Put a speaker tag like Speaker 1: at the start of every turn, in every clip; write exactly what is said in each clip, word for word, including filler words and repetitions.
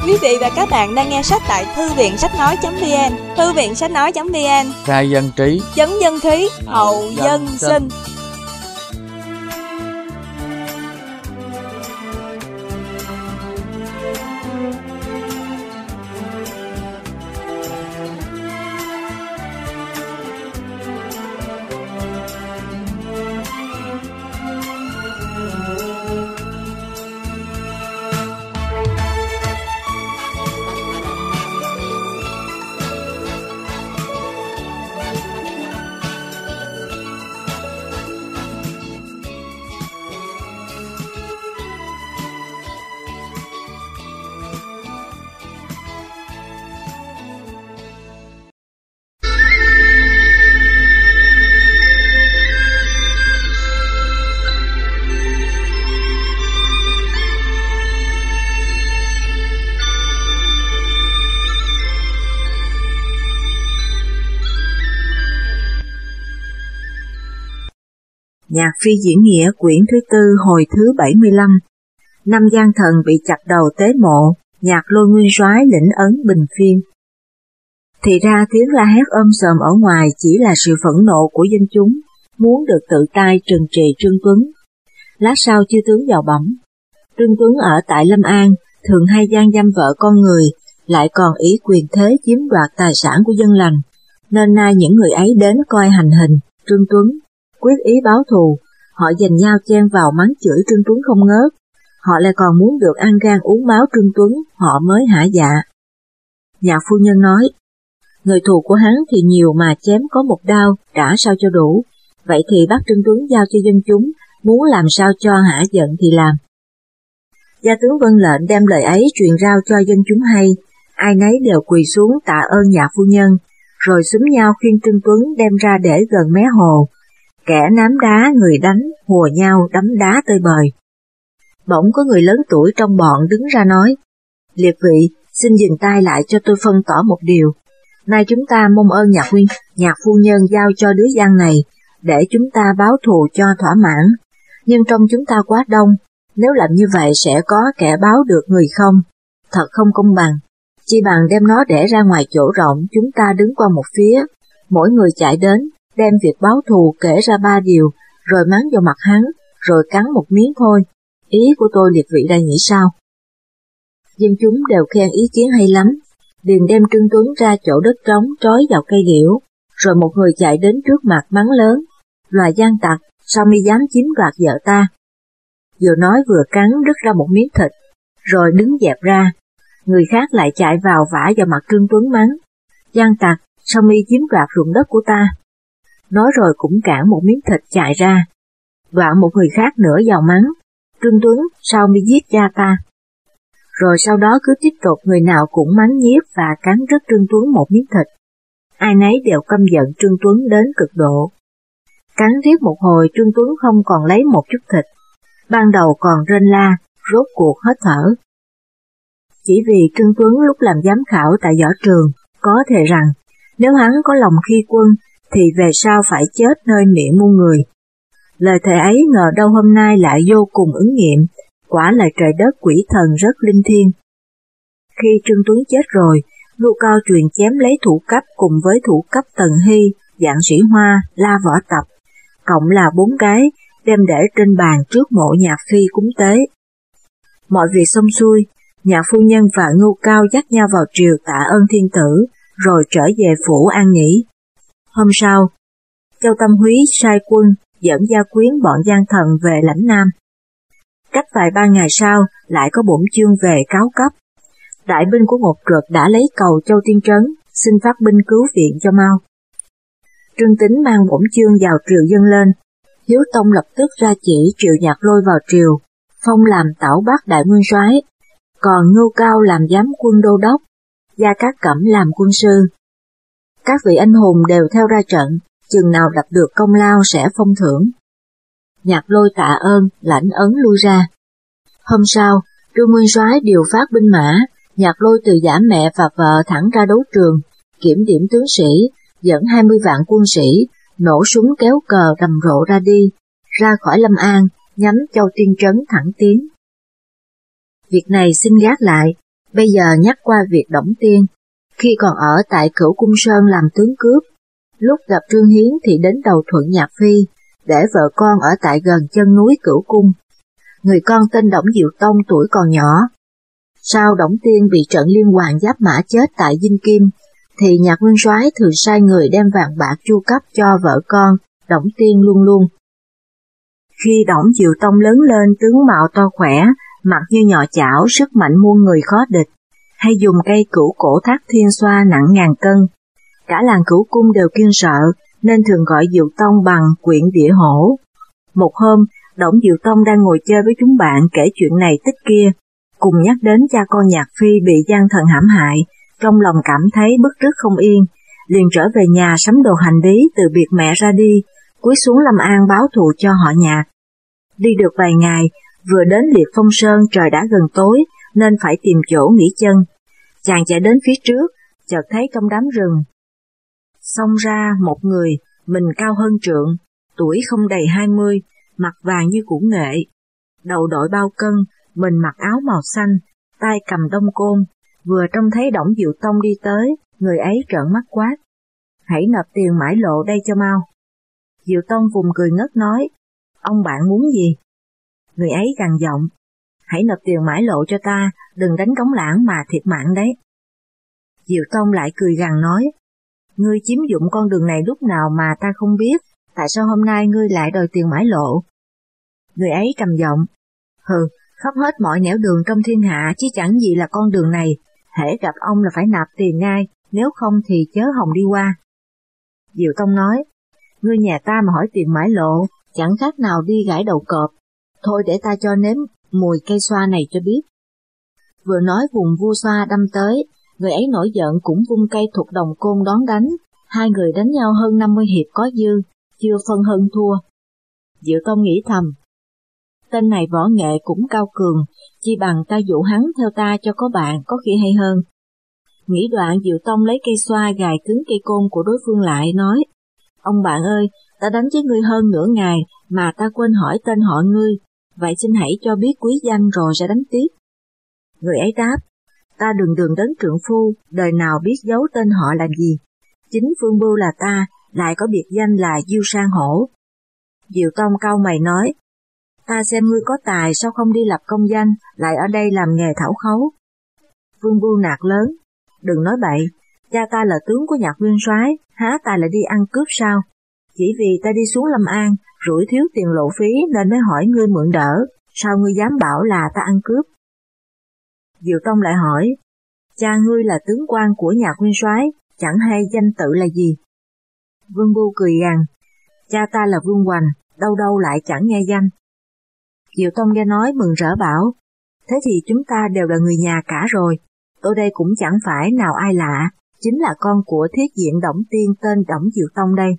Speaker 1: Quý vị và các bạn đang nghe sách tại thư viện sách nói.vn, thư viện sách nói.vn,
Speaker 2: khai dân trí,
Speaker 1: chấn dân khí, hậu dân sinh.
Speaker 3: Nhạc phi diễn nghĩa quyển thứ tư hồi thứ bảy mươi lăm. Năm gian thần bị chặt đầu tế mộ, Nhạc Lôi nguyên soái lĩnh ấn bình phiên. Thì ra tiếng la hét ôm sòm ở ngoài chỉ là sự phẫn nộ của dân chúng, muốn được tự tay trừng trị Trương Tuấn. Lát sau chư tướng vào bẩm, Trương Tuấn ở tại Lâm An, thường hay gian dâm vợ con người, lại còn ý quyền thế chiếm đoạt tài sản của dân lành, nên nay những người ấy đến coi hành hình Trương Tuấn, quyết ý báo thù. Họ giành nhau chen vào mắng chửi Trương Tuấn không ngớt, họ lại còn muốn được ăn gan uống máu Trương Tuấn, họ mới hả dạ. Nhạc phu nhân nói, người thù của hắn thì nhiều mà chém có một đao, trả sao cho đủ, vậy thì bắt Trương Tuấn giao cho dân chúng, muốn làm sao cho hả giận thì làm. Gia tướng vâng lệnh đem lời ấy truyền rao cho dân chúng hay, ai nấy đều quỳ xuống tạ ơn Nhạc phu nhân, rồi xúm nhau khuyên Trương Tuấn đem ra để gần mé hồ. Kẻ ném đá người đánh, hùa nhau đấm đá tơi bời. Bỗng có người lớn tuổi trong bọn đứng ra nói, liệt vị, xin dừng tay lại cho tôi phân tỏ một điều. Nay chúng ta mong ơn nhạc huynh, nhạc phu nhân giao cho đứa gian này, để chúng ta báo thù cho thỏa mãn. Nhưng trong chúng ta quá đông, nếu làm như vậy sẽ có kẻ báo được người không. Thật không công bằng, chi bằng đem nó để ra ngoài chỗ rộng, chúng ta đứng qua một phía, mỗi người chạy đến, đem việc báo thù kể ra ba điều, rồi mắng vào mặt hắn, rồi cắn một miếng thôi. Ý của tôi liệt vị đây nghĩ sao? Dân chúng đều khen ý kiến hay lắm, liền đem Trương Tuấn ra chỗ đất trống trói vào cây liễu, rồi một người chạy đến trước mặt mắng lớn, loài gian tặc, sao mi dám chiếm đoạt vợ ta? Vừa nói vừa cắn đứt ra một miếng thịt, rồi đứng dẹp ra. Người khác lại chạy vào vả vào mặt Trương Tuấn mắng, gian tặc, sao mi chiếm đoạt ruộng đất của ta? Nói rồi cũng cản một miếng thịt chạy ra. Đoạn một người khác nữa vào mắng, Trương Tuấn, sao mi giết cha ta? Rồi sau đó cứ tiếp tục người nào cũng mắng nhiếc và cắn rứt Trương Tuấn một miếng thịt. Ai nấy đều căm giận Trương Tuấn đến cực độ. Cắn riết một hồi Trương Tuấn không còn lấy một chút thịt, ban đầu còn rên la, rốt cuộc hết thở. Chỉ vì Trương Tuấn lúc làm giám khảo tại võ trường, có thề rằng, nếu hắn có lòng khi quân, thì về sau phải chết nơi miệng muôn người. Lời thề ấy ngờ đâu hôm nay lại vô cùng ứng nghiệm, quả là trời đất quỷ thần rất linh thiêng. Khi Trương Tuấn chết rồi, Lưu Cao truyền chém lấy thủ cấp cùng với thủ cấp Tần Hy, Dạng Sĩ Hoa, La Võ Tập, cộng là bốn cái, đem để trên bàn trước mộ Nhạc Phi cúng tế. Mọi việc xong xuôi, Nhạc phu nhân và Ngưu Cao dắt nhau vào triều tạ ơn thiên tử, rồi trở về phủ an nghỉ. Hôm sau, Châu Tâm Húy sai quân dẫn gia quyến bọn gian thần về lãnh Nam. Cách vài ba ngày sau, lại có bổn chương về cáo cấp. Đại binh của Ngột Trượt đã lấy cầu Châu Tiên Trấn, xin phát binh cứu viện cho mau. Trương Tín mang bổn chương vào triều dâng lên. Hiếu Tông lập tức ra chỉ triệu Nhạc Lôi vào triều, phong làm Tảo Bắc đại nguyên soái, còn Ngưu Cao làm giám quân đô đốc, Gia Cát Cẩm làm quân sư. Các vị anh hùng đều theo ra trận, chừng nào lập được công lao sẽ phong thưởng. Nhạc Lôi tạ ơn, lãnh ấn lui ra. Hôm sau, Trương Nguyên Soái điều phát binh mã, Nhạc Lôi từ giả mẹ và vợ thẳng ra đấu trường, kiểm điểm tướng sĩ, dẫn hai mươi vạn quân sĩ, nổ súng kéo cờ rầm rộ ra đi, ra khỏi Lâm An, nhắm Châu Tiên Trấn thẳng tiến. Việc này xin gác lại, Bây giờ nhắc qua việc Đổng Tiên, khi còn ở tại Cửu Cung Sơn làm tướng cướp, lúc gặp Trương Hiến thì đến đầu Thuận Nhạc Phi, để vợ con ở tại gần chân núi Cửu Cung. Người con tên Đổng Diệu Tông tuổi còn nhỏ. Sau Đổng Tiên bị trận liên hoàn giáp mã chết tại Dinh Kim, thì Nhạc Nguyên Soái thường sai người đem vàng bạc chu cấp cho vợ con, Đổng Tiên luôn luôn. Khi Đổng Diệu Tông lớn lên tướng mạo to khỏe, mặt như nhọ chảo, sức mạnh muôn người khó địch, hay dùng cây cửu cổ thác thiên xoa nặng ngàn cân. Cả làng Cửu Cung đều kiêng sợ, nên thường gọi Diệu Tông bằng quyện địa hổ. Một hôm, Đổng Diệu Tông đang ngồi chơi với chúng bạn kể chuyện này tích kia, cùng nhắc đến cha con Nhạc Phi bị gian thần hãm hại, trong lòng cảm thấy bức rứt không yên, liền trở về nhà sắm đồ hành lý từ biệt mẹ ra đi, cúi xuống Lâm An báo thù cho họ Nhạc. Đi được vài ngày, vừa đến Liệt Phong Sơn trời đã gần tối, nên phải tìm chỗ nghỉ chân. Chàng chạy đến phía trước, chợt thấy trong đám rừng xông ra một người, mình cao hơn trượng, tuổi không đầy hai mươi, mặt vàng như củ nghệ, đầu đội bao cân, mình mặc áo màu xanh, tay cầm đông côn. Vừa trông thấy Đổng Diệu Tông đi tới, người ấy trợn mắt quát: "Hãy nộp tiền mãi lộ đây cho mau." Diệu Tông vùng cười ngất nói: "Ông bạn muốn gì?" Người ấy gằn giọng: "Hãy nộp tiền mãi lộ cho ta, đừng đánh trống lãng mà thiệt mạng đấy." Diệu Tông lại cười gằn nói: "Ngươi chiếm dụng con đường này lúc nào mà ta không biết, tại sao hôm nay ngươi lại đòi tiền mãi lộ?" Người ấy trầm giọng: "Hừ, khắp hết mọi nẻo đường trong thiên hạ chứ chẳng gì là con đường này, hễ gặp ông là phải nạp tiền ngay, nếu không thì chớ hòng đi qua." Diệu Tông nói: "Ngươi nhà ta mà hỏi tiền mãi lộ, chẳng khác nào đi gãi đầu cọp, thôi để ta cho nếm mùi cây xoa này cho biết." Vừa nói vùng vua xoa đâm tới, người ấy nổi giận cũng vung cây thục đồng côn đón đánh, hai người đánh nhau hơn năm mươi hiệp có dư, chưa phân hơn thua. Diệu Tông nghĩ thầm: tên này võ nghệ cũng cao cường, chi bằng ta dụ hắn theo ta cho có bạn, có khi hay hơn. Nghĩ đoạn, Diệu Tông lấy cây xoa gài cứng cây côn của đối phương lại, nói: "Ông bạn ơi, ta đánh với ngươi hơn nửa ngày mà ta quên hỏi tên họ ngươi, vậy xin hãy cho biết quý danh rồi sẽ đánh tiếp." Người ấy đáp: "Ta đường đường đến trượng phu, đời nào biết giấu tên họ làm gì. Chính phương bưu là ta, lại có biệt danh là Diêu Sang Hổ." Diệu Tông cau mày nói: "Ta xem ngươi có tài, sao không đi lập công danh, lại ở đây làm nghề thảo khấu?" Vương Bưu nạt lớn: "Đừng nói bậy, cha ta là tướng của Nhạc Nguyên Soái, há ta lại đi ăn cướp sao? Chỉ vì ta đi xuống Lâm An, rủi thiếu tiền lộ phí nên mới hỏi ngươi mượn đỡ, sao ngươi dám bảo là ta ăn cướp?" Diệu Tông lại hỏi: "Cha ngươi là tướng quan của Nhạc Nguyên Soái, chẳng hay danh tự là gì?" Vương Bưu cười gằn: "Cha ta là Vương Hoành, đâu đâu lại chẳng nghe danh." Diệu Tông nghe nói mừng rỡ bảo: "Thế thì chúng ta đều là người nhà cả rồi, tôi đây cũng chẳng phải nào ai lạ, chính là con của thiết diện Đổng Tiên tên Đổng Diệu Tông đây."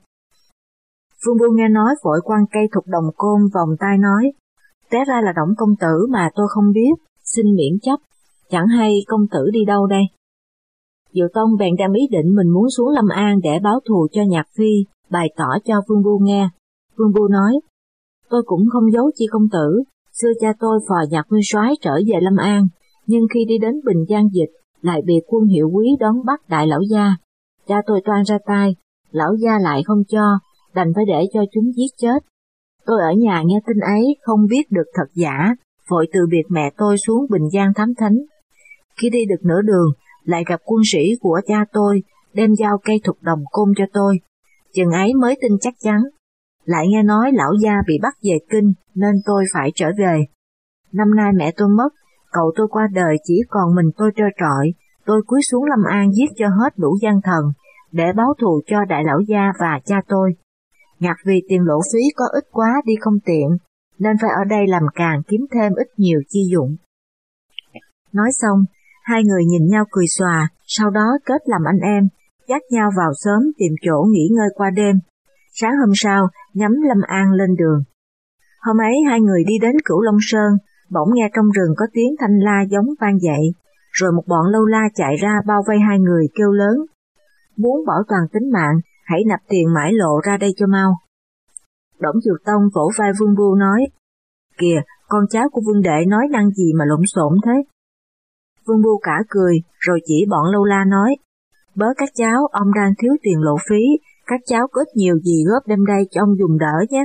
Speaker 3: Vương Bưu nghe nói vội quăng cây thục đồng côn vòng tay nói: "Té ra là Đổng công tử mà tôi không biết, xin miễn chấp, chẳng hay công tử đi đâu đây?" Diệu Tông bèn đem ý định mình muốn xuống Lâm An để báo thù cho Nhạc Phi, bày tỏ cho Vương Bưu nghe. Vương Bưu nói: "Tôi cũng không giấu chi công tử, xưa cha tôi phò Nhạc Nguyên Soái trở về Lâm An, nhưng khi đi đến Bình Giang Dịch, lại bị quân hiệu quý đón bắt đại lão gia. Cha tôi toan ra tay, lão gia lại không cho, đành phải để cho chúng giết chết. Tôi ở nhà nghe tin ấy không biết được thật giả, vội từ biệt mẹ tôi xuống Bình Giang thám thính. Khi đi được nửa đường, lại gặp quân sĩ của cha tôi, đem giao cây thục đồng côn cho tôi. Chừng ấy mới tin chắc chắn. Lại nghe nói lão gia bị bắt về kinh, nên tôi phải trở về. Năm nay mẹ tôi mất, cậu tôi qua đời chỉ còn mình tôi trơ trọi, tôi cúi xuống Lâm An giết cho hết đủ gian thần, để báo thù cho đại lão gia và cha tôi. Ngặt vì tiền lộ phí có ít quá đi không tiện, nên phải ở đây làm càng kiếm thêm ít nhiều chi dụng." Nói xong, hai người nhìn nhau cười xòa, sau đó kết làm anh em, dắt nhau vào xóm tìm chỗ nghỉ ngơi qua đêm. Sáng hôm sau, nhắm Lâm An lên đường. Hôm ấy hai người đi đến Cửu Long Sơn, bỗng nghe trong rừng có tiếng thanh la giống vang dậy, rồi một bọn lâu la chạy ra bao vây hai người kêu lớn: "Muốn bảo toàn tính mạng, hãy nạp tiền mãi lộ ra đây cho mau." Đổng Diệu Tông vỗ vai Vương Bưu nói: "Kìa, con cháu của Vương đệ nói năng gì mà lộn xộn thế?" Vương Bưu cả cười, rồi chỉ bọn Lâu La nói, bớ các cháu, ông đang thiếu tiền lộ phí, các cháu có ít nhiều gì góp đem đây cho ông dùng đỡ nhé.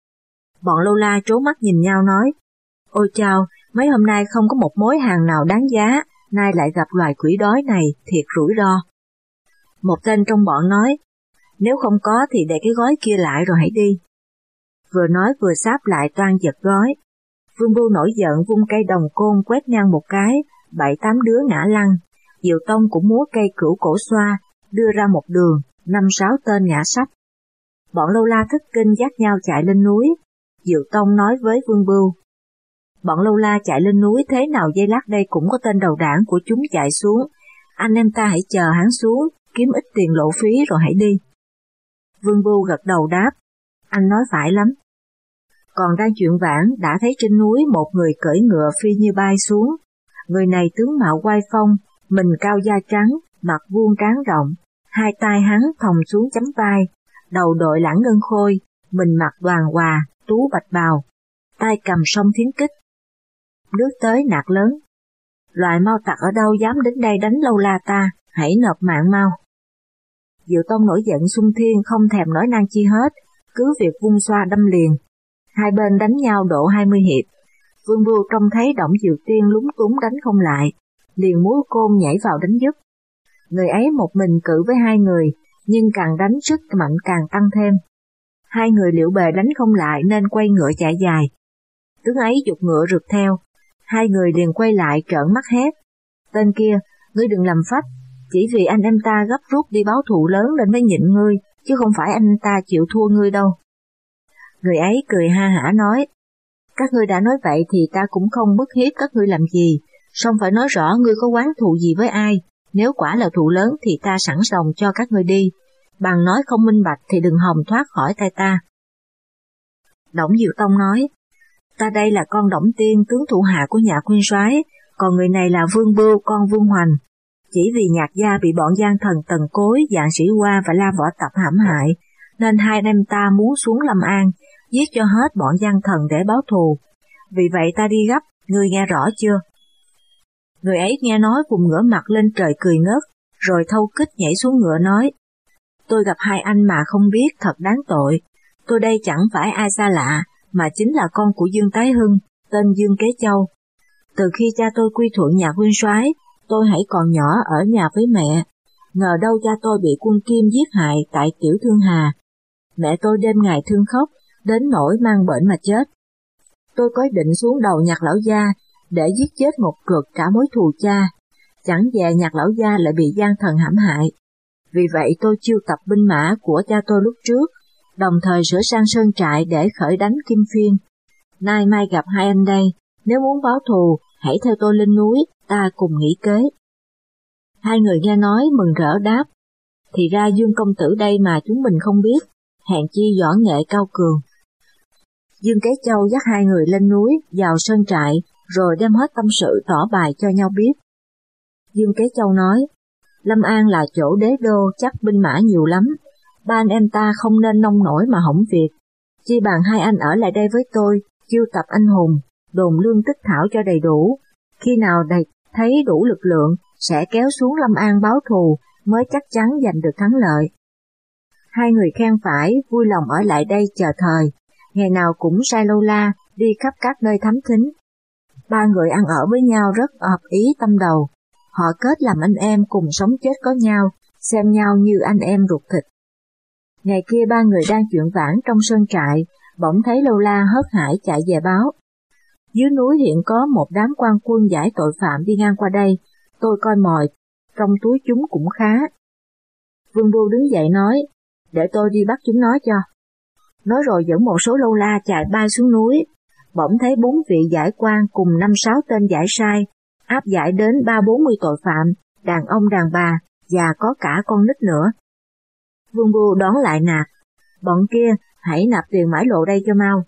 Speaker 3: Bọn Lâu La trố mắt nhìn nhau nói, ôi chao, mấy hôm nay không có một mối hàng nào đáng giá, nay lại gặp loài quỷ đói này, thiệt rủi ro. Một tên trong bọn nói, nếu không có thì để cái gói kia lại rồi hãy đi. Vừa nói vừa sáp lại toan giật gói. Vương Bưu nổi giận vung cây đồng côn quét ngang một cái, bảy tám đứa ngã lăn. Diệu Tông cũng múa cây cửu cổ xoa, đưa ra một đường, năm sáu tên ngã sắp. Bọn Lâu La thất kinh dắt nhau chạy lên núi. Diệu Tông nói với Vương Bưu, bọn Lâu La chạy lên núi thế nào giây lát đây cũng có tên đầu đảng của chúng chạy xuống, anh em ta hãy chờ hắn xuống, kiếm ít tiền lộ phí rồi hãy đi. Vương Bưu gật đầu đáp, anh nói phải lắm. Còn đang chuyện vãn đã thấy trên núi một người cưỡi ngựa phi như bay xuống. Người này tướng mạo oai phong, mình cao da trắng, mặt vuông trán rộng, hai tay hắn thòng xuống chấm vai, đầu đội lãng ngân khôi, mình mặc đoàn hòa, tú bạch bào, tay cầm song thiến kích. Nước tới nạt lớn, loài mau tặc ở đâu dám đến đây đánh Lâu La ta, hãy nộp mạng mau. Diệu Tông nổi giận xung thiên không thèm nói năng chi hết, cứ việc vung xoa đâm liền. Hai bên đánh nhau độ hai mươi hiệp. Vương Bưu trông thấy Đổng Diệu Tiên lúng túng đánh không lại, liền múa côn nhảy vào đánh giúp. Người ấy một mình cự với hai người, nhưng càng đánh sức mạnh càng tăng thêm. Hai người liệu bề đánh không lại nên quay ngựa chạy dài. Tướng ấy giục ngựa rượt theo, hai người liền quay lại trợn mắt hét. Tên kia, ngươi đừng làm phách, chỉ vì anh em ta gấp rút đi báo thù lớn nên mới nhịn ngươi, chứ không phải anh ta chịu thua ngươi đâu. Người ấy cười ha hả nói, các ngươi đã nói vậy thì ta cũng không bức hiếp các ngươi làm gì, song phải nói rõ ngươi có oán thù gì với ai, nếu quả là thù lớn thì ta sẵn sàng cho các ngươi đi, bằng nói không minh bạch thì đừng hòng thoát khỏi tay ta. Đổng Diệu Tông nói, ta đây là con Đổng Tiên, tướng thủ hạ của nhà nguyên soái, còn người này là Vương Bưu, con Vương Hoành. Chỉ vì Nhạc gia bị bọn gian thần Tần Cối, Dạng Sĩ Hoa và La Võ Tập hãm hại, nên hai anh em ta muốn xuống Lâm An, giết cho hết bọn gian thần để báo thù. Vì vậy ta đi gấp, ngươi nghe rõ chưa? Người ấy nghe nói vùng ngửa mặt lên trời cười ngớt, rồi thâu kích nhảy xuống ngựa nói, tôi gặp hai anh mà không biết thật đáng tội. Tôi đây chẳng phải ai xa lạ, mà chính là con của Dương Tái Hưng, tên Dương Kế Châu. Từ khi cha tôi quy thuận nhà nguyên soái, tôi hãy còn nhỏ ở nhà với mẹ. Ngờ đâu cha tôi bị quân Kim giết hại tại Tiểu Thương Hà. Mẹ tôi đêm ngày thương khóc, đến nỗi mang bệnh mà chết. Tôi có định xuống đầu Nhạc lão gia để giết chết một lượt cả mối thù cha. Chẳng dè Nhạc lão gia lại bị gian thần hãm hại. Vì vậy tôi chiêu tập binh mã của cha tôi lúc trước, đồng thời sửa sang sơn trại để khởi đánh Kim Phiên. Nay mai gặp hai anh đây, nếu muốn báo thù, hãy theo tôi lên núi, ta cùng nghĩ kế. Hai người nghe nói mừng rỡ đáp, thì ra Dương công tử đây mà chúng mình không biết, hèn chi võ nghệ cao cường. Dương Kế Châu dắt hai người lên núi, vào sơn trại, rồi đem hết tâm sự tỏ bài cho nhau biết. Dương Kế Châu nói, Lâm An là chỗ đế đô, chắc binh mã nhiều lắm, ba anh em ta không nên nông nổi mà hỏng việc. Chi bằng hai anh ở lại đây với tôi, chiêu tập anh hùng, đồn lương tích thảo cho đầy đủ. Khi nào đầy thấy đủ lực lượng, sẽ kéo xuống Lâm An báo thù, mới chắc chắn giành được thắng lợi. Hai người khen phải, vui lòng ở lại đây chờ thời, ngày nào cũng sai Lâu La đi khắp các nơi thám thính. Ba người ăn ở với nhau rất hợp ý tâm đầu, họ kết làm anh em cùng sống chết có nhau, xem nhau như anh em ruột thịt. Ngày kia ba người đang chuyện vãn trong sơn trại, bỗng thấy Lâu La hớt hải chạy về báo. Dưới núi hiện có một đám quan quân giải tội phạm đi ngang qua đây, tôi coi mồi, trong túi chúng cũng khá. Vương Bưu đứng dậy nói, để tôi đi bắt chúng nó cho. Nói rồi dẫn một số Lâu La chạy bay xuống núi, bỗng thấy bốn vị giải quan cùng năm sáu tên giải sai, áp giải đến ba bốn mươi tội phạm, đàn ông đàn bà, và có cả con nít nữa. Vương Bưu đón lại nạt, bọn kia hãy nạp tiền mãi lộ đây cho mau.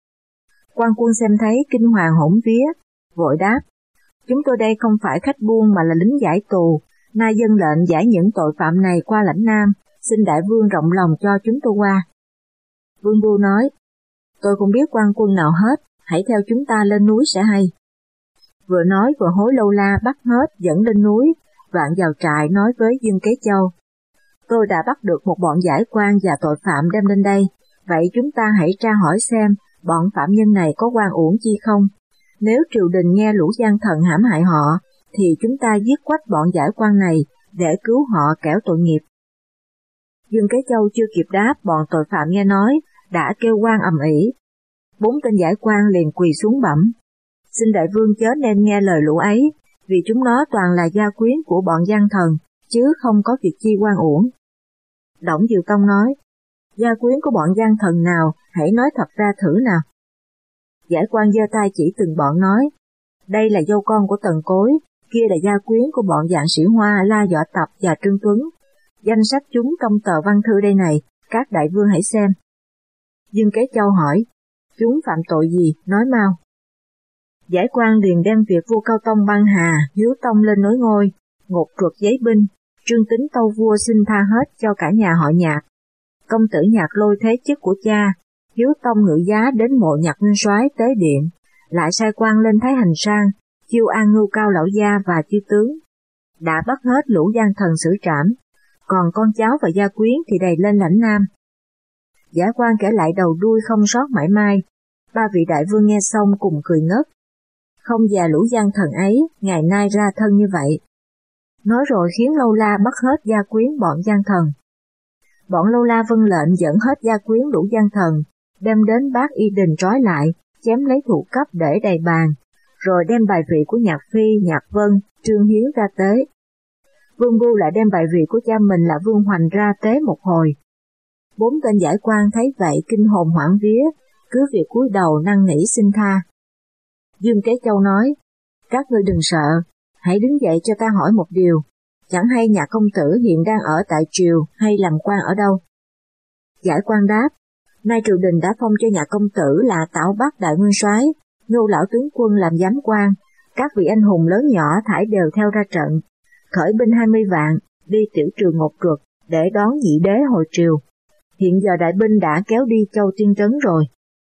Speaker 3: Quan quân xem thấy kinh hoàng hỗn vía, vội đáp, chúng tôi đây không phải khách buôn mà là lính giải tù, nay dân lệnh giải những tội phạm này qua lãnh Nam, xin đại vương rộng lòng cho chúng tôi qua. Vương Bưu nói, tôi không biết quan quân nào hết, hãy theo chúng ta lên núi sẽ hay. vừa nói vừa hối Lâu La bắt hết dẫn lên núi, vạn vào trại nói với Dương Kế Châu. Tôi đã bắt được một bọn giải quan và tội phạm đem lên đây, vậy chúng ta hãy tra hỏi xem bọn phạm nhân này có oan uổng chi không. Nếu triều đình nghe lũ gian thần hãm hại họ, thì chúng ta giết quách bọn giải quan này để cứu họ kẻo tội nghiệp. Dương Kế Châu chưa kịp đáp, bọn tội phạm nghe nói đã kêu oan ầm ĩ. Bốn tên giải quan liền quỳ xuống bẩm: Xin đại vương chớ nên nghe lời lũ ấy, vì chúng nó toàn là gia quyến của bọn gian thần, chứ không có việc chi oan uổng. Đổng Diệu Tông nói: Gia quyến của bọn gian thần nào, hãy nói thật ra thử nào. Giải quan giơ tay chỉ từng bọn nói: Đây là dâu con của Tần Cối, kia là gia quyến của bọn dạng sĩ Hoa, La Võ Tập và Trương Tuấn. Danh sách chúng trong tờ văn thư đây này, các đại vương hãy xem. Dương Kế Châu hỏi: Chúng phạm tội gì, nói mau. Giải quan liền đem việc vua Cao Tông băng hà, Hiếu Tông lên nối ngôi, ngột truột giấy binh, Trương Tính tâu vua xin tha hết cho cả nhà họ Nhạc. Công tử Nhạc Lôi thế chức của cha, Hiếu Tông ngự giá đến mộ Nhạc Nguyên Soái tế điện, lại sai quan lên Thái Hành Sang, chiêu an Ngưu Cao lão gia và chư tướng. Đã bắt hết lũ gian thần xử trảm, còn con cháu và gia quyến thì đầy lên lãnh Nam. Giải quan kể lại đầu đuôi không sót mảy may, ba vị đại vương nghe xong cùng cười ngất. Không già lũ gian thần ấy, ngày nay ra thân như vậy. Nói rồi khiến Lâu La bắt hết gia quyến bọn gian thần. Bọn Lâu La vâng lệnh dẫn hết gia quyến lũ gian thần, đem đến Bát Y Đình trói lại, chém lấy thủ cấp để đầy bàn, rồi đem bài vị của Nhạc Phi, Nhạc Vân, Trương Hiến ra tế. Vương Bu lại đem bài vị của cha mình là Vương Hoành ra tế một hồi. Bốn tên giải quan thấy vậy kinh hồn hoảng vía, cứ việc cúi đầu năn nỉ xin tha. Dương Kế Châu nói: Các ngươi đừng sợ, hãy đứng dậy cho ta hỏi một điều, chẳng hay nhà công tử hiện đang ở tại triều hay làm quan ở đâu? Giải quan đáp: Nay triều đình đã phong cho nhà công tử là Tảo Bắc đại nguyên soái, Ngưu lão tướng quân làm giám quan, các vị anh hùng lớn nhỏ thải đều theo ra trận, khởi binh hai mươi vạn, đi tiểu trường ngột truột để đón nhị đế hồi triều. Hiện giờ đại binh đã kéo đi Châu Tiên Trấn rồi.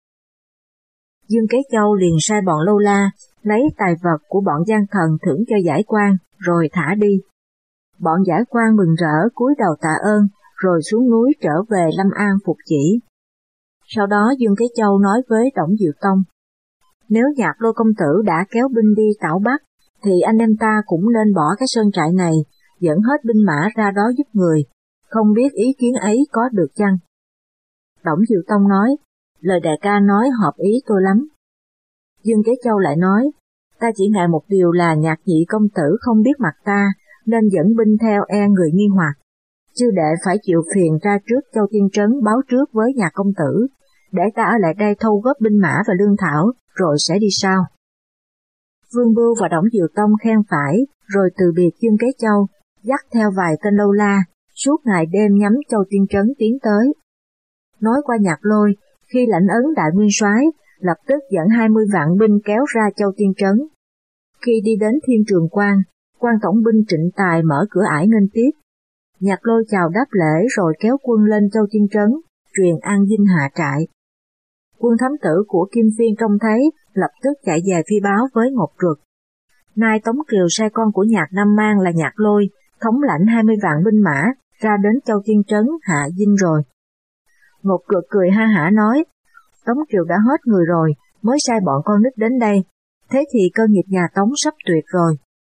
Speaker 3: Dương Kế Châu liền sai bọn Lâu La lấy tài vật của bọn gian thần thưởng cho giải quan, rồi thả đi. Bọn giải quan mừng rỡ cúi đầu tạ ơn, rồi xuống núi trở về Lâm An phục chỉ. Sau đó Dương Kế Châu nói với Đổng Diệu Tông: Nếu Nhạc Lôi công tử đã kéo binh đi Tảo Bắc, thì anh em ta cũng nên bỏ cái sơn trại này, dẫn hết binh mã ra đó giúp người. Không biết ý kiến ấy có được chăng? Đổng Diệu Tông nói: Lời đại ca nói hợp ý tôi lắm. Dương Kế Châu lại nói: Ta chỉ ngại một điều là Nhạc nhị công tử không biết mặt ta, nên dẫn binh theo e người nghi hoặc. Chư đệ phải chịu phiền ra trước Châu Tiên Trấn báo trước với nhà công tử, để ta ở lại đây thâu góp binh mã và lương thảo, rồi sẽ đi sau. Vương Bưu và Đổng Diệu Tông khen phải, rồi từ biệt Dương Kế Châu, dắt theo vài tên Lâu La, suốt ngày đêm nhắm Châu Tiên Trấn tiến tới. Nói qua Nhạc Lôi, khi lãnh ấn đại nguyên soái, lập tức dẫn hai mươi vạn binh kéo ra Châu Tiên Trấn. Khi đi đến Thiên Trường Quan, quan tổng binh Trịnh Tài mở cửa ải nghênh tiếp. Nhạc Lôi chào đáp lễ rồi kéo quân lên Châu Tiên Trấn, truyền An Dinh hạ trại. Quân thám tử của Kim Phiên trông thấy, lập tức chạy về phi báo với Ngột Truột. Nay Tống Kiều sai con của Nhạc Nam Mang là Nhạc Lôi, thống lãnh hai mươi vạn binh mã, ra đến Châu Tiên Trấn hạ Dinh rồi. Ngột Truột cười ha hả nói: Tống Kiều đã hết người rồi, mới sai bọn con nít đến đây, thế thì cơ nghiệp nhà Tống sắp tuyệt rồi.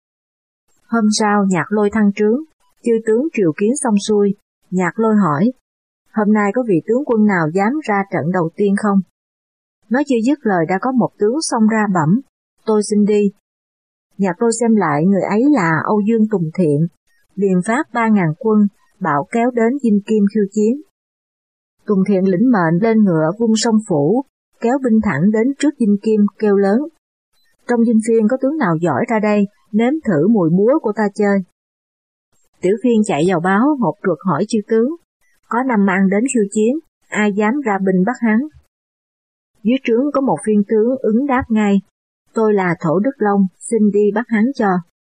Speaker 3: Hôm sau Nhạc Lôi thăng trướng, chư tướng triều kiến xong xuôi, Nhạc Lôi hỏi: Hôm nay có vị tướng quân nào dám ra trận đầu tiên không? Nói chưa dứt lời đã có một tướng xông ra bẩm: Tôi xin đi. Nhạc Lôi xem lại người ấy là Âu Dương Tùng Thiện, liền phát ba ngàn quân, bảo kéo đến Dinh Kim khiêu chiến. Tùng Thiện lĩnh mệnh lên ngựa vung sông phủ, kéo binh thẳng đến trước Dinh Kim kêu lớn: Trong Dinh Phiên có tướng nào giỏi ra đây, nếm thử mùi búa của ta chơi. Tiểu Phiên chạy vào báo, Ngột Truột hỏi chư tướng: Có Nam Mang đến khiêu chiến, ai dám ra binh bắt hắn? Dưới trướng có một phiên tướng ứng đáp ngay: Tôi là Thổ Đức Long, xin đi bắt hắn cho.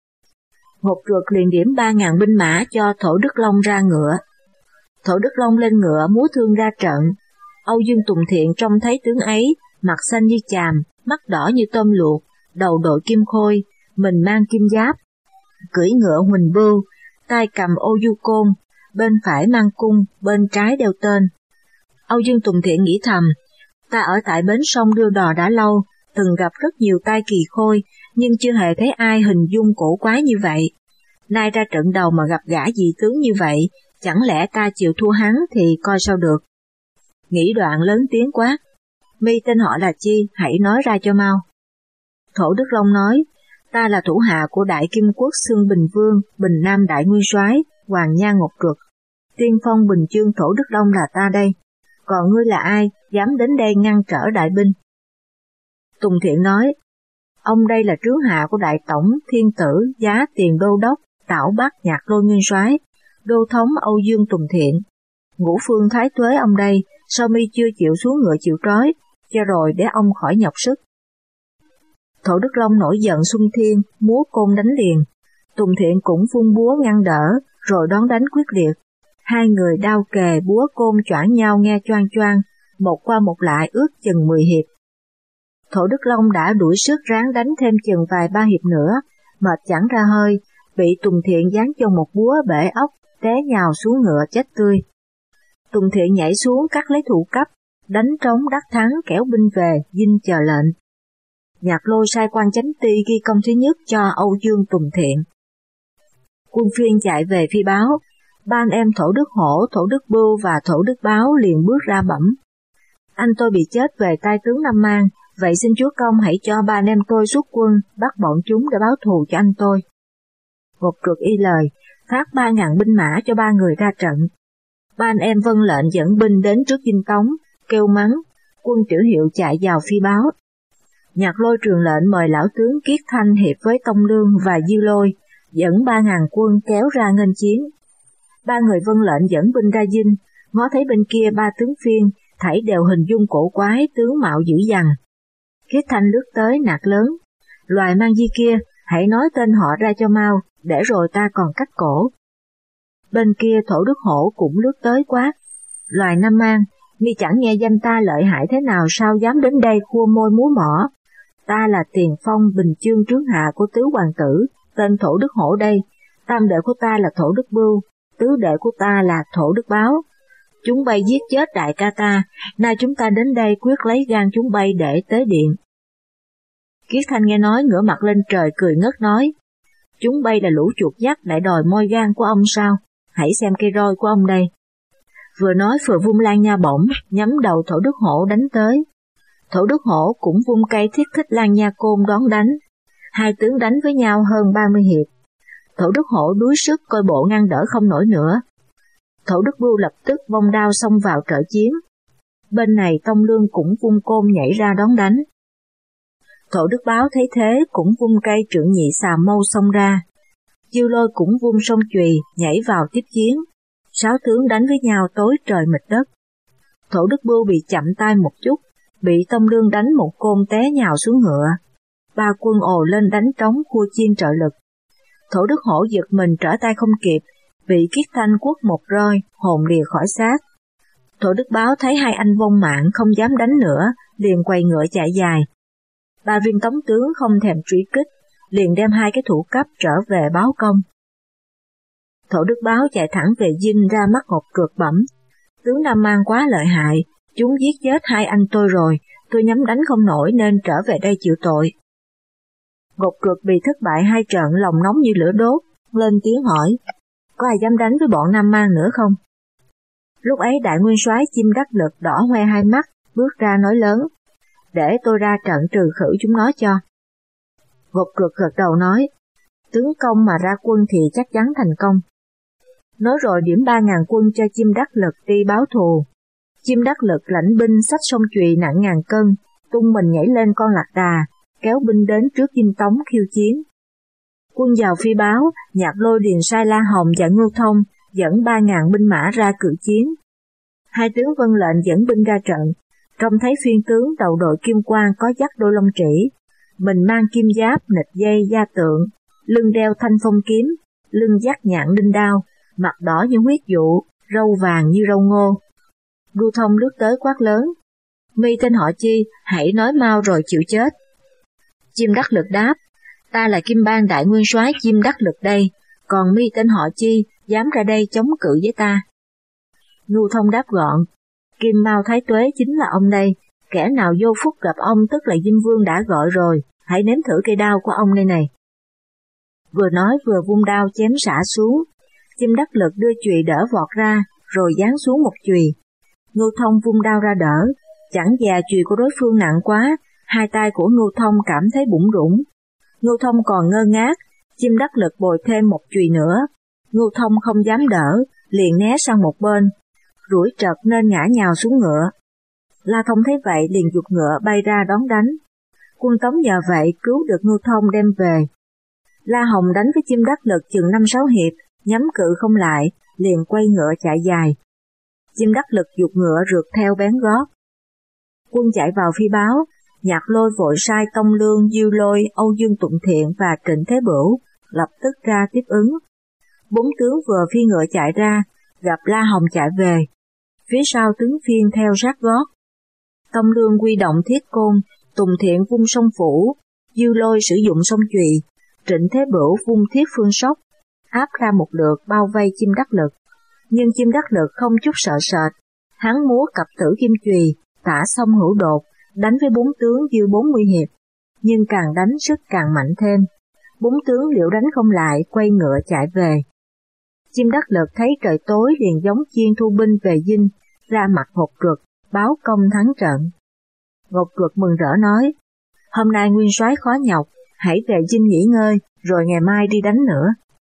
Speaker 3: Ngột Truột liền điểm ba ngàn binh mã cho Thổ Đức Long ra ngựa. Thổ Đức Long lên ngựa múa thương ra trận. Âu Dương Tùng Thiện trông thấy tướng ấy, mặt xanh như chàm, mắt đỏ như tôm luộc, đầu đội kim khôi, mình mang kim giáp, cưỡi ngựa huỳnh bưu, tay cầm ô du côn, bên phải mang cung, bên trái đeo tên. Âu Dương Tùng Thiện nghĩ thầm, ta ở tại bến sông Đưa Đò đã lâu, từng gặp rất nhiều tay kỳ khôi, nhưng chưa hề thấy ai hình dung cổ quái như vậy. Nay ra trận đầu mà gặp gã dị tướng như vậy, chẳng lẽ ta chịu thua hắn thì coi sao được. Nghĩ đoạn lớn tiếng quát, mi tên họ là chi, hãy nói ra cho mau. Thổ Đức Long nói, ta là thủ hạ của Đại Kim Quốc Xương Bình Vương, Bình Nam Đại Nguyên Soái, Hoàng Nha Ngọc Truật. Tiên phong Bình Chương Thổ Đức Long là ta đây, còn ngươi là ai, dám đến đây ngăn trở đại binh? Tùng Thiện nói, ông đây là trướng hạ của Đại Tổng Thiên Tử, Giá Tiền Đô Đốc, Tảo Bắc Nhạc Lôi Nguyên Soái, Đô thống Âu Dương Tùng Thiện. Ngũ Phương Thái Tuế ông đây, sao mi chưa chịu xuống ngựa chịu trói, cho rồi để ông khỏi nhọc sức. Thổ Đức Long nổi giận xung thiên, múa côn đánh liền. Tùng Thiện cũng vung búa ngăn đỡ, rồi đón đánh quyết liệt. Hai người đao kề búa côn choảng nhau nghe choang choang, một qua một lại ước chừng mười hiệp. Thổ Đức Long đã đuổi sức ráng đánh thêm chừng vài ba hiệp nữa, mệt chẳng ra hơi, bị Tùng Thiện giáng cho một búa bể ốc, té nhào xuống ngựa chết tươi. Tùng Thiện nhảy xuống cắt lấy thủ cấp, đánh trống đắc thắng kéo binh về, dinh chờ lệnh. Nhạc Lôi sai quan chánh ty ghi công thứ nhất cho Âu Dương Tùng Thiện. Quân Phiên chạy về phi báo, ba anh em Thổ Đức Hổ, Thổ Đức Bưu và Thổ Đức Báo liền bước ra bẩm. Anh tôi bị chết về tay tướng Nam Mang, vậy xin chúa công hãy cho ba anh em tôi xuất quân bắt bọn chúng để báo thù cho anh tôi. Ngọc Truật y lời, phát ba ngàn binh mã cho ba người ra trận. Ba anh em vâng lệnh dẫn binh đến trước dinh Tống, kêu mắng, quân Tiểu Hiệu chạy vào phi báo. Nhạc Lôi truyền lệnh mời lão tướng Kiết Thanh hiệp với Tông Lương và Dư Lôi, dẫn ba ngàn quân kéo ra nghênh chiến. Ba người vâng lệnh dẫn binh ra dinh, ngó thấy bên kia ba tướng Phiên, thảy đều hình dung cổ quái, tướng mạo dữ dằn. Kiết Thanh lướt tới nạt lớn, loài mang di kia, hãy nói tên họ ra cho mau, để rồi ta còn cắt cổ. Bên kia Thổ Đức Hổ cũng lướt tới quát, loài Nam Mang, mi chẳng nghe danh ta lợi hại thế nào sao dám đến đây khua môi múa mỏ. Ta là Tiền Phong Bình Chương trướng hạ của tứ hoàng tử, tên Thổ Đức Hổ đây, tam đệ của ta là Thổ Đức Bưu, tứ đệ của ta là Thổ Đức Báo. Chúng bay giết chết đại ca ta, nay chúng ta đến đây quyết lấy gan chúng bay để tế điện. Kiết Thanh nghe nói ngửa mặt lên trời cười ngất nói, chúng bay là lũ chuột dắt lại đòi moi gan của ông sao, hãy xem cây roi của ông đây. Vừa nói vừa vung lan nha bổng, nhắm đầu Thổ Đức Hổ đánh tới. Thổ Đức Hổ cũng vung cây thiết thích lan nha côn đón đánh. Hai tướng đánh với nhau hơn ba mươi hiệp. Thổ Đức Hổ đuối sức coi bộ ngăn đỡ không nổi nữa. Thổ Đức Bưu lập tức vung đao xông vào trợ chiến. Bên này Tông Lương cũng vung côn nhảy ra đón đánh. Thổ Đức Báo thấy thế cũng vung cây trượng nhị xà mâu xông ra. Dư Lôi cũng vung song chùy nhảy vào tiếp chiến. Sáu tướng đánh với nhau tối trời mịt đất. Thổ Đức Bưu bị chậm tay một chút, bị Tông Lương đánh một côn té nhào xuống ngựa. Ba quân ồ lên đánh trống khua chiên trợ lực. Thổ Đức Hổ giật mình trở tay không kịp, bị Kiết Thanh quất một roi, hồn lìa khỏi xác. Thổ Đức Báo thấy hai anh vong mạng không dám đánh nữa, liền quay ngựa chạy dài. Ba viên tống tướng không thèm truy kích, liền đem hai cái thủ cấp trở về báo công. Thổ Đức Báo chạy thẳng về dinh ra mắt Ngọc Truật bẩm, tướng Nam Mang quá lợi hại, chúng giết chết hai anh tôi rồi, tôi nhắm đánh không nổi nên trở về đây chịu tội. Ngọc Truật bị thất bại hai trận lòng nóng như lửa đốt, lên tiếng hỏi, có ai dám đánh với bọn Nam Mang nữa không? Lúc ấy Đại Nguyên Soái Chim Đắc Lực đỏ hoe hai mắt, bước ra nói lớn, để tôi ra trận trừ khử chúng nó cho. Ngọc Truật gật đầu nói, tướng công mà ra quân thì chắc chắn thành công. Nói rồi điểm ba ngàn quân cho Chim Đắc Lực đi báo thù. Chim Đắc Lực lãnh binh xách song chùy nặng ngàn cân, tung mình nhảy lên con lạc đà, kéo binh đến trước dinh Tống khiêu chiến. Quân vào phi báo, Nhạc Lôi điền sai La Hồng và Ngưu Thông dẫn ba ngàn binh mã ra cự chiến. Hai tướng vâng lệnh dẫn binh ra trận, trông thấy Phiên tướng đầu đội kim quan có dắt đôi lông trĩ, mình mang kim giáp nịch dây da tượng, lưng đeo thanh phong kiếm, lưng dắt nhạn đinh đao, mặt đỏ như huyết dụ, râu vàng như râu ngô. Ngưu Thông lướt tới quát lớn, mi tên họ chi, hãy nói mau rồi chịu chết. Chim Đắc Lực đáp, ta là Kim Bang đại nguyên soái Chim Đắc Lực đây, còn mi tên họ chi, dám ra đây chống cự với ta? Ngưu Thông đáp gọn, Kim Mao Thái Tuế chính là ông đây, kẻ nào vô phúc gặp ông tức là Diêm Vương đã gọi rồi, hãy nếm thử cây đao của ông đây này. Vừa nói vừa vung đao chém xả xuống, Chim Đắc Lực đưa chùy đỡ vọt ra, rồi giáng xuống một chùy. Ngưu Thông vung đao ra đỡ, chẳng dè chùy của đối phương nặng quá, hai tay của Ngưu Thông cảm thấy bủn rủn. Ngưu Thông còn ngơ ngác, Chim Đắc Lực bồi thêm một chùy nữa. Ngưu Thông không dám đỡ, liền né sang một bên, rủi trật nên ngã nhào xuống ngựa. La Thông thấy vậy liền giục ngựa bay ra đón đánh. Quân Tống nhờ vậy cứu được Ngưu Thông đem về. La Hồng đánh với Chim Đắc Lực chừng năm sáu hiệp, nhắm cự không lại, liền quay ngựa chạy dài. Chim Đắc Lực giục ngựa rượt theo bén gót. Quân chạy vào phi báo, Nhạc Lôi vội sai Tông Lương, Diêu Lôi, Âu Dương Tụng Thiện và Trịnh Thế Bửu lập tức ra tiếp ứng. Bốn tướng vừa phi ngựa chạy ra, gặp La Hồng chạy về, phía sau tướng Phiên theo sát gót. Tông Lương huy động thiết côn, Tùng Thiện vung song phủ, Diêu Lôi sử dụng song chùy, Trịnh Thế Bửu vung thiết phương sóc, áp ra một lượt bao vây Chim Đắc Lực. Nhưng Chim Đắc Lực không chút sợ sệt, hắn múa cặp tử kim chùy, tả song hữu đột, đánh với bốn tướng dư bốn mươi hiệp, nhưng càng đánh sức càng mạnh thêm. Bốn tướng liệu đánh không lại, quay ngựa chạy về. Chim Đắc Lực thấy trời tối liền giống chiên thu binh về dinh, ra mặt Ngọc Ruột, báo công thắng trận. Ngọc Ruột mừng rỡ nói, hôm nay nguyên soái khó nhọc, hãy về dinh nghỉ ngơi, rồi ngày mai đi đánh nữa.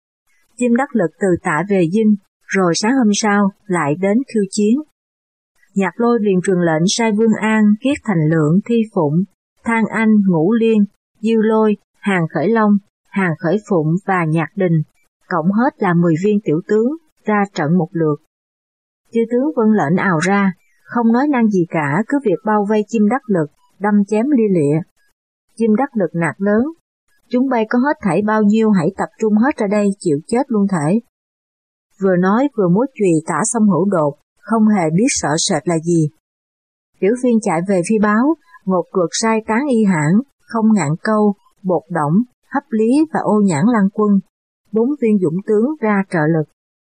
Speaker 3: Chim Đắc Lực từ Tạ về dinh, rồi sáng hôm sau lại đến khiêu chiến. Nhạc Lôi liền truyền lệnh sai Vương An, Kiết Thành Lượng, Thi Phụng, Thang Anh, Ngũ Liên, Diêu Lôi, Hàng Khởi Long, Hàng Khởi Phụng và Nhạc Đình, cộng hết là mười viên tiểu tướng, ra trận một lượt. Chư tướng vâng lệnh ào ra, không nói năng gì cả, cứ việc bao vây Chim Đắc Lực, đâm chém lia lịa. Chim Đắc Lực nạt lớn, chúng bay có hết thảy bao nhiêu hãy tập trung hết ra đây, chịu chết luôn thể. Vừa nói vừa múa chùy tả song hữu đột, không hề biết sợ sệt là gì. Tiểu Phiên chạy về phi báo, Ngột Ruột sai Tán Y Hãn, Không Ngạn Câu, Bột Đổng, Hấp Lý và Ô Nhãn Lan quân, bốn viên dũng tướng ra trợ lực.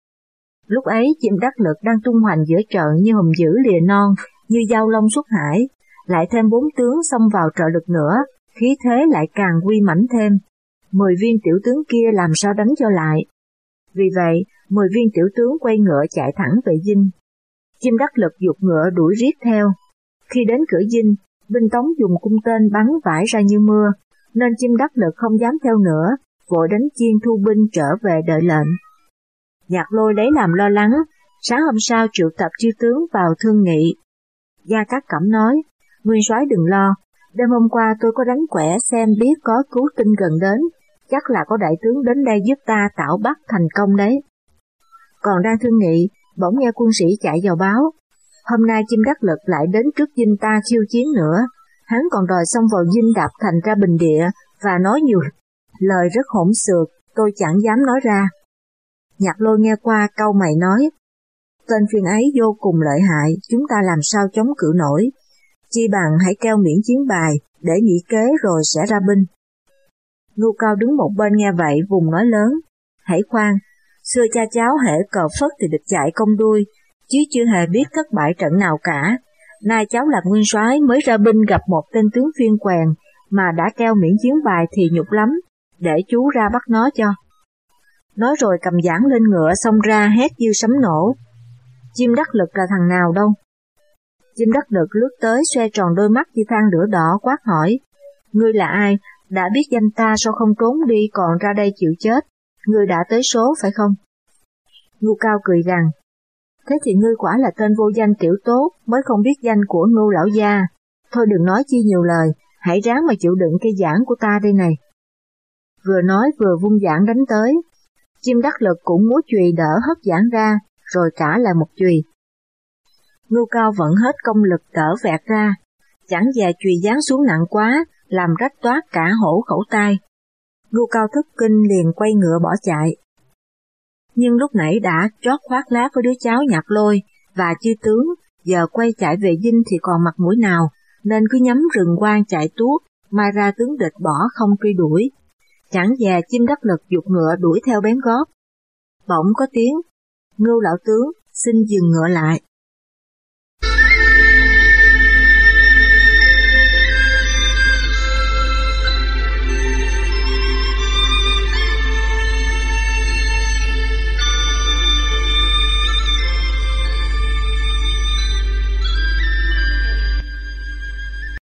Speaker 3: Lúc ấy Chim Đắc Lực đang tung hoành giữa trận như hùng dữ lìa non, như dao long xuất hải, lại thêm bốn tướng xông vào trợ lực nữa, khí thế lại càng uy mãnh thêm. Mười viên tiểu tướng kia làm sao đánh cho lại? Vì vậy, mười viên tiểu tướng quay ngựa chạy thẳng về dinh. Chim Đắc Lực giục ngựa đuổi riết theo. Khi đến cửa dinh, binh Tống dùng cung tên bắn vãi ra như mưa, nên Chim Đắc Lực không dám theo nữa, vội đánh chiên thu binh trở về đợi lệnh. Nhạc Lôi lấy làm lo lắng, sáng hôm sau triệu tập chư tướng vào thương nghị. Gia Cát Cẩm nói, nguyên soái đừng lo, đêm hôm qua tôi có đánh quẻ xem biết có cứu tinh gần đến, chắc là có đại tướng đến đây giúp ta tạo bắt thành công đấy. Còn đang thương nghị, bỗng nghe quân sĩ chạy vào báo, hôm nay Chim Đắc Lực lại đến trước dinh ta khiêu chiến nữa, hắn còn đòi xông vào dinh đạp thành ra bình địa và nói nhiều lời rất hỗn xược, tôi chẳng dám nói ra. Nhạc Lôi nghe qua cau mày nói, tên Phiên ấy vô cùng lợi hại, chúng ta làm sao chống cự nổi, chi bằng hãy keo miễn chiến bài để nghĩ kế rồi sẽ ra binh. Ngưu Cao đứng một bên nghe vậy vùng nói lớn, hãy khoan, xưa cha cháu hễ cờ phất thì địch chạy công đuôi, chứ chưa hề biết thất bại trận nào cả. Nay cháu làm nguyên soái mới ra binh gặp một tên tướng Phiên quèn mà đã keo miễn chiến bài thì nhục lắm, để chú ra bắt nó cho. Nói rồi cầm giảng lên ngựa xông ra hét như sấm nổ. Chim Đắc Lực là thằng nào đâu? Chim Đắc Lực lướt tới xoe tròn đôi mắt như than lửa đỏ quát hỏi, ngươi là ai? Đã biết danh ta sao không trốn đi còn ra đây chịu chết? Ngươi đã tới số phải không? Ngưu Cao cười gằn, thế thì ngươi quả là tên vô danh tiểu tốt, mới không biết danh của Ngưu lão gia. Thôi đừng nói chi nhiều lời, hãy ráng mà chịu đựng cây giảng của ta đây này. Vừa nói vừa vung giảng đánh tới. Chim Đắc Lực cũng múa chùy đỡ hất giảng ra, rồi trả lại một chùy. Ngưu Cao vận hết công lực đỡ vẹt ra, chẳng dè chùy giáng xuống nặng quá, làm rách toát cả hổ khẩu tai. Ngưu Cao thất kinh liền quay ngựa bỏ chạy. Nhưng lúc nãy đã trót khoác lác với đứa cháu Nhạc Lôi và chư tướng, giờ quay chạy về dinh thì còn mặt mũi nào, nên cứ nhắm rừng quang chạy tuốt, mai ra tướng địch bỏ không truy đuổi, chẳng dè chim đắc lực giục ngựa đuổi theo bén gót. Bỗng có tiếng, Ngưu lão tướng, xin dừng ngựa lại.